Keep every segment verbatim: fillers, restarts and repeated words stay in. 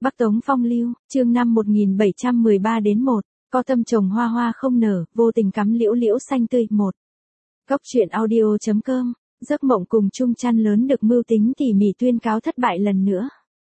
Bắc Tống Phong Lưu, chương năm một nghìn bảy trăm mười ba đến một, có tâm trồng hoa hoa không nở, vô tình cắm liễu liễu xanh tươi, một. Góc truyện audio.com, giấc mộng cùng chung chăn lớn được mưu tính tỉ mỉ tuyên cáo thất bại lần nữa.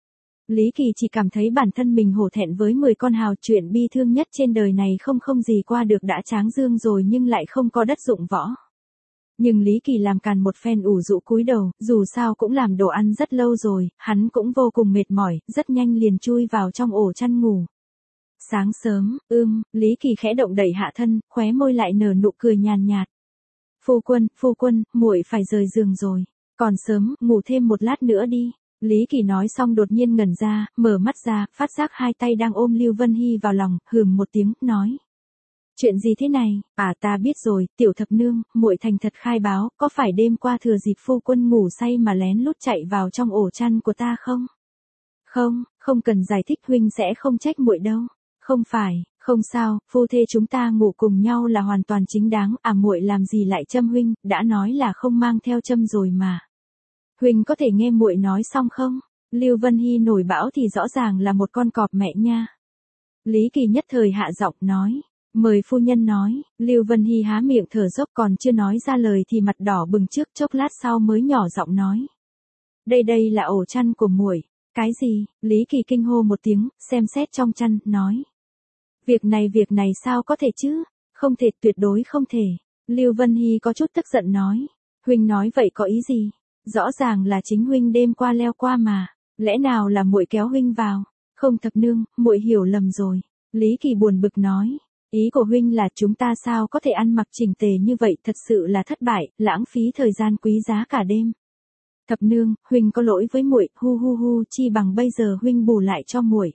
Lý Kỳ chỉ cảm thấy bản thân mình hổ thẹn với mười con hào, chuyện bi thương nhất trên đời này không không gì qua được đã tráng dương rồi nhưng lại không có đất dụng võ. Nhưng Lý Kỳ làm càn một phen ủ rũ cúi đầu, dù sao cũng làm đồ ăn rất lâu rồi, hắn cũng vô cùng mệt mỏi, rất nhanh liền chui vào trong ổ chăn ngủ. Sáng sớm, ưm, Lý Kỳ khẽ động đẩy hạ thân, khóe môi lại nở nụ cười nhàn nhạt. Phu quân, phu quân, muội phải rời giường rồi. Còn sớm, ngủ thêm một lát nữa đi. Lý Kỳ nói xong đột nhiên ngẩn ra, mở mắt ra, phát giác hai tay đang ôm Lưu Vân Hy vào lòng, hừm một tiếng, nói. Chuyện gì thế này? À, ta biết rồi, tiểu thập nương, muội thành thật khai báo, có phải đêm qua thừa dịp phu quân ngủ say mà lén lút chạy vào trong ổ chăn của ta không? Không, không cần giải thích, huynh sẽ không trách muội đâu. Không phải, không sao, phu thê chúng ta ngủ cùng nhau là hoàn toàn chính đáng, à muội làm gì lại châm huynh, đã nói là không mang theo châm rồi mà. Huynh có thể nghe muội nói xong không? Lưu Vân Hy nổi bão thì rõ ràng là một con cọp mẹ nha. Lý Kỳ nhất thời hạ giọng nói. Mời phu nhân nói. Lưu Vân Hy há miệng thở dốc, còn chưa nói ra lời thì mặt đỏ bừng, trước chốc lát sau mới nhỏ giọng nói. Đây đây là ổ chăn của muội. Cái gì? Lý Kỳ kinh hô một tiếng, xem xét trong chăn, nói. Việc này việc này sao có thể chứ? Không thể, tuyệt đối không thể. Lưu Vân Hy có chút tức giận nói. Huynh nói vậy có ý gì? Rõ ràng là chính huynh đêm qua leo qua mà. Lẽ nào là muội kéo huynh vào? Không, thập nương, muội hiểu lầm rồi. Lý Kỳ buồn bực nói. Ý của huynh là chúng ta sao có thể ăn mặc chỉnh tề như vậy, thật sự là thất bại, lãng phí thời gian quý giá cả đêm. Thập nương, huynh có lỗi với muội, hu hu hu, chi bằng bây giờ huynh bù lại cho muội.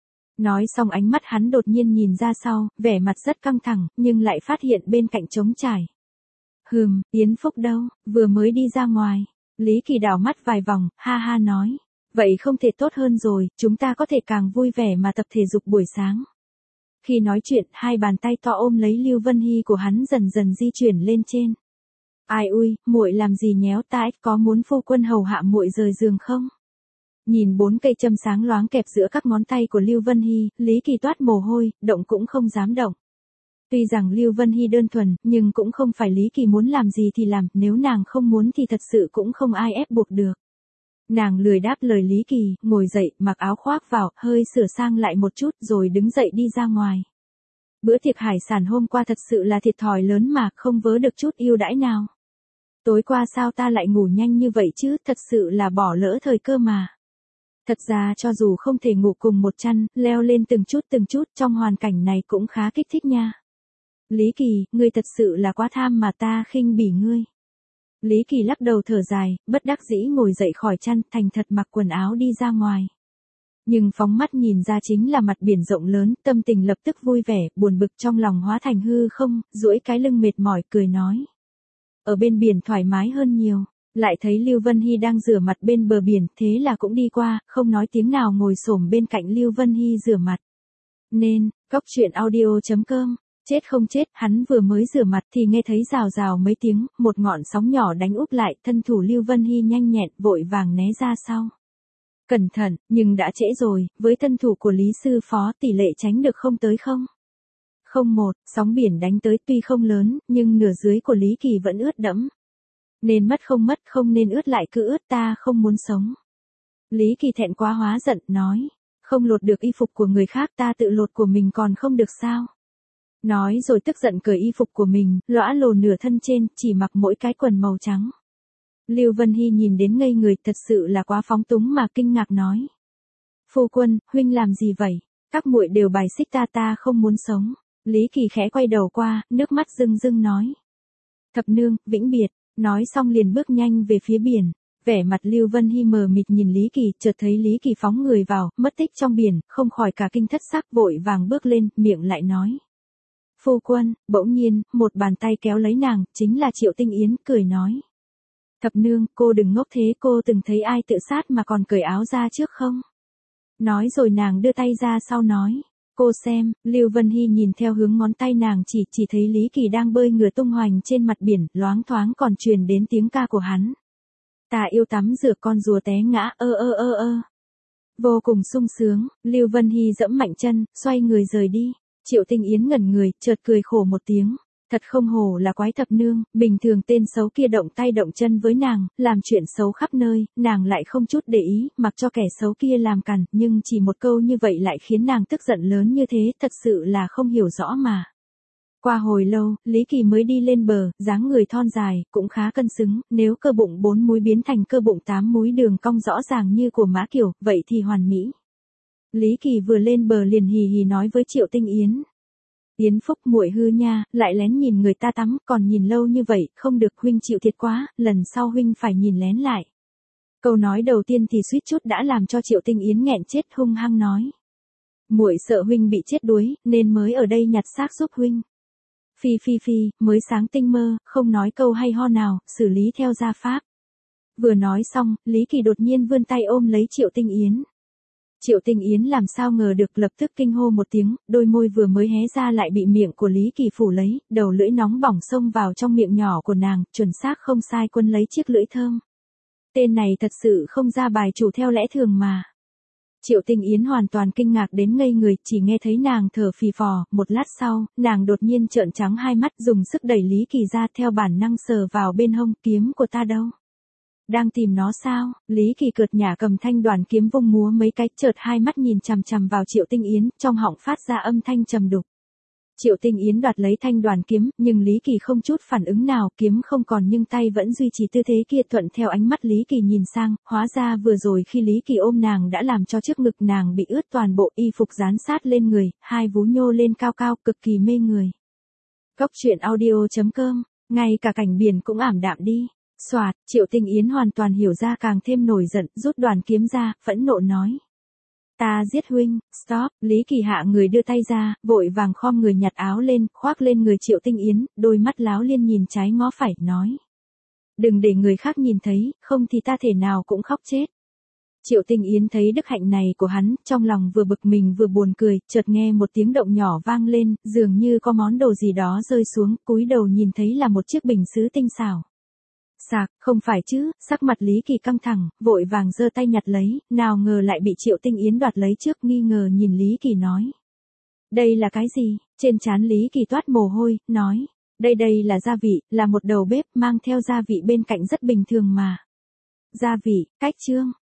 Nói xong ánh mắt hắn đột nhiên nhìn ra sau, vẻ mặt rất căng thẳng, nhưng lại phát hiện bên cạnh trống trải. Hừm, Yến Phúc đâu, vừa mới đi ra ngoài. Lý Kỳ đảo mắt vài vòng, ha ha nói. Vậy không thể tốt hơn rồi, chúng ta có thể càng vui vẻ mà tập thể dục buổi sáng. Khi nói chuyện, hai bàn tay to ôm lấy Lưu Vân Hy của hắn dần dần di chuyển lên trên. Ai ui, muội làm gì nhéo tai, có muốn phu quân hầu hạ muội rời giường không? Nhìn bốn cây châm sáng loáng kẹp giữa các ngón tay của Lưu Vân Hy, Lý Kỳ toát mồ hôi, động cũng không dám động. Tuy rằng Lưu Vân Hy đơn thuần, nhưng cũng không phải Lý Kỳ muốn làm gì thì làm, nếu nàng không muốn thì thật sự cũng không ai ép buộc được. Nàng lười đáp lời Lý Kỳ, ngồi dậy, mặc áo khoác vào, hơi sửa sang lại một chút rồi đứng dậy đi ra ngoài. Bữa tiệc hải sản hôm qua thật sự là thiệt thòi lớn mà, không vớ được chút ưu đãi nào. Tối qua sao ta lại ngủ nhanh như vậy chứ, thật sự là bỏ lỡ thời cơ mà. Thật ra cho dù không thể ngủ cùng một chăn, leo lên từng chút từng chút trong hoàn cảnh này cũng khá kích thích nha. Lý Kỳ, ngươi thật sự là quá tham mà, ta khinh bỉ ngươi. Lý Kỳ lắc đầu thở dài, bất đắc dĩ ngồi dậy khỏi chăn, thành thật mặc quần áo đi ra ngoài. Nhưng phóng mắt nhìn ra chính là mặt biển rộng lớn, tâm tình lập tức vui vẻ, buồn bực trong lòng hóa thành hư không, duỗi cái lưng mệt mỏi, cười nói. Ở bên biển thoải mái hơn nhiều, lại thấy Lưu Vân Hy đang rửa mặt bên bờ biển, thế là cũng đi qua, không nói tiếng nào ngồi xổm bên cạnh Lưu Vân Hy rửa mặt. Nên, góc truyện audio.com. Chết không chết, hắn vừa mới rửa mặt thì nghe thấy rào rào mấy tiếng, một ngọn sóng nhỏ đánh úp lại, thân thủ Lưu Vân Hy nhanh nhẹn, vội vàng né ra sau. Cẩn thận, nhưng đã trễ rồi, với thân thủ của Lý sư phó tỷ lệ tránh được không tới không? Không một, sóng biển đánh tới tuy không lớn, nhưng nửa dưới của Lý Kỳ vẫn ướt đẫm. Nên mất không mất, không nên ướt lại cứ ướt, ta không muốn sống. Lý Kỳ thẹn quá hóa giận, nói, không lột được y phục của người khác, ta tự lột của mình còn không được sao? Nói rồi tức giận cởi y phục của mình, lõa lồ nửa thân trên, chỉ mặc mỗi cái quần màu trắng. Lưu Vân Hy nhìn đến ngây người, thật sự là quá phóng túng mà kinh ngạc nói. Phu quân, huynh làm gì vậy? Các muội đều bài xích ta, ta không muốn sống. Lý Kỳ khẽ quay đầu qua, nước mắt rưng rưng nói. Thập nương, vĩnh biệt, nói xong liền bước nhanh về phía biển. Vẻ mặt Lưu Vân Hy mờ mịt nhìn Lý Kỳ, chợt thấy Lý Kỳ phóng người vào, mất tích trong biển, không khỏi cả kinh thất sắc, vội vàng bước lên, miệng lại nói. Phu quân, bỗng nhiên, một bàn tay kéo lấy nàng, chính là Triệu Tinh Yến, cười nói. Thập nương, cô đừng ngốc thế, cô từng thấy ai tự sát mà còn cởi áo ra trước không? Nói rồi nàng đưa tay ra sau nói. Cô xem, Lưu Vân Hy nhìn theo hướng ngón tay nàng chỉ, chỉ thấy Lý Kỳ đang bơi ngửa tung hoành trên mặt biển, loáng thoáng còn truyền đến tiếng ca của hắn. Ta yêu tắm rửa con rùa té ngã, ơ ơ ơ ơ. Vô cùng sung sướng, Lưu Vân Hy dẫm mạnh chân, xoay người rời đi. Triệu Tinh Yến ngẩn người, chợt cười khổ một tiếng. Thật không hổ là quái thập nương, bình thường tên xấu kia động tay động chân với nàng, làm chuyện xấu khắp nơi, nàng lại không chút để ý, mặc cho kẻ xấu kia làm cằn, nhưng chỉ một câu như vậy lại khiến nàng tức giận lớn như thế, thật sự là không hiểu rõ mà. Qua hồi lâu, Lý Kỳ mới đi lên bờ, dáng người thon dài, cũng khá cân xứng, nếu cơ bụng bốn múi biến thành cơ bụng tám múi đường cong rõ ràng như của Mã Kiều, vậy thì hoàn mỹ. Lý Kỳ vừa lên bờ liền hì hì nói với Triệu Tinh Yến. Yến Phúc muội hư nha, lại lén nhìn người ta tắm, còn nhìn lâu như vậy, không được huynh chịu thiệt quá, lần sau huynh phải nhìn lén lại. Câu nói đầu tiên thì suýt chút đã làm cho Triệu Tinh Yến nghẹn chết, hung hăng nói. Muội sợ huynh bị chết đuối, nên mới ở đây nhặt xác giúp huynh. Phi phi phi, mới sáng tinh mơ, không nói câu hay ho nào, xử lý theo gia pháp. Vừa nói xong, Lý Kỳ đột nhiên vươn tay ôm lấy Triệu Tinh Yến. Triệu Tinh Yến làm sao ngờ được, lập tức kinh hô một tiếng, đôi môi vừa mới hé ra lại bị miệng của Lý Kỳ phủ lấy, đầu lưỡi nóng bỏng xông vào trong miệng nhỏ của nàng, chuẩn xác không sai quân lấy chiếc lưỡi thơm. Tên này thật sự không ra bài chủ theo lẽ thường mà. Triệu Tinh Yến hoàn toàn kinh ngạc đến ngây người, chỉ nghe thấy nàng thở phì phò, một lát sau, nàng đột nhiên trợn trắng hai mắt, dùng sức đẩy Lý Kỳ ra, theo bản năng sờ vào bên hông, kiếm của ta đâu? Đang tìm nó sao? Lý Kỳ cợt nhả cầm thanh đoàn kiếm vung múa mấy cái, chợt hai mắt nhìn chằm chằm vào Triệu Tinh Yến, trong họng phát ra âm thanh trầm đục. Triệu Tinh Yến đoạt lấy thanh đoàn kiếm, nhưng Lý Kỳ không chút phản ứng nào, kiếm không còn nhưng tay vẫn duy trì tư thế kia, thuận theo ánh mắt Lý Kỳ nhìn sang, hóa ra vừa rồi khi Lý Kỳ ôm nàng đã làm cho trước ngực nàng bị ướt toàn bộ, y phục dán sát lên người, hai vú nhô lên cao cao, cực kỳ mê người. Cốc truyện audio chấm com, ngay cả cảnh biển cũng ảm đạm đi. Soạt, Triệu Tinh Yến hoàn toàn hiểu ra, càng thêm nổi giận, rút đoàn kiếm ra, phẫn nộ nói. Ta giết huynh, stop, Lý Kỳ hạ người đưa tay ra, vội vàng khom người nhặt áo lên, khoác lên người Triệu Tinh Yến, đôi mắt láo liên nhìn trái ngó phải, nói. Đừng để người khác nhìn thấy, không thì ta thể nào cũng khóc chết. Triệu Tinh Yến thấy đức hạnh này của hắn, trong lòng vừa bực mình vừa buồn cười, chợt nghe một tiếng động nhỏ vang lên, dường như có món đồ gì đó rơi xuống, cúi đầu nhìn thấy là một chiếc bình sứ tinh xảo. Sạc, không phải chứ, sắc mặt Lý Kỳ căng thẳng, vội vàng giơ tay nhặt lấy, nào ngờ lại bị Triệu Tinh Yến đoạt lấy trước, nghi ngờ nhìn Lý Kỳ nói. Đây là cái gì? Trên trán Lý Kỳ toát mồ hôi, nói. Đây đây là gia vị, là một đầu bếp, mang theo gia vị bên cạnh rất bình thường mà. Gia vị, cách chương.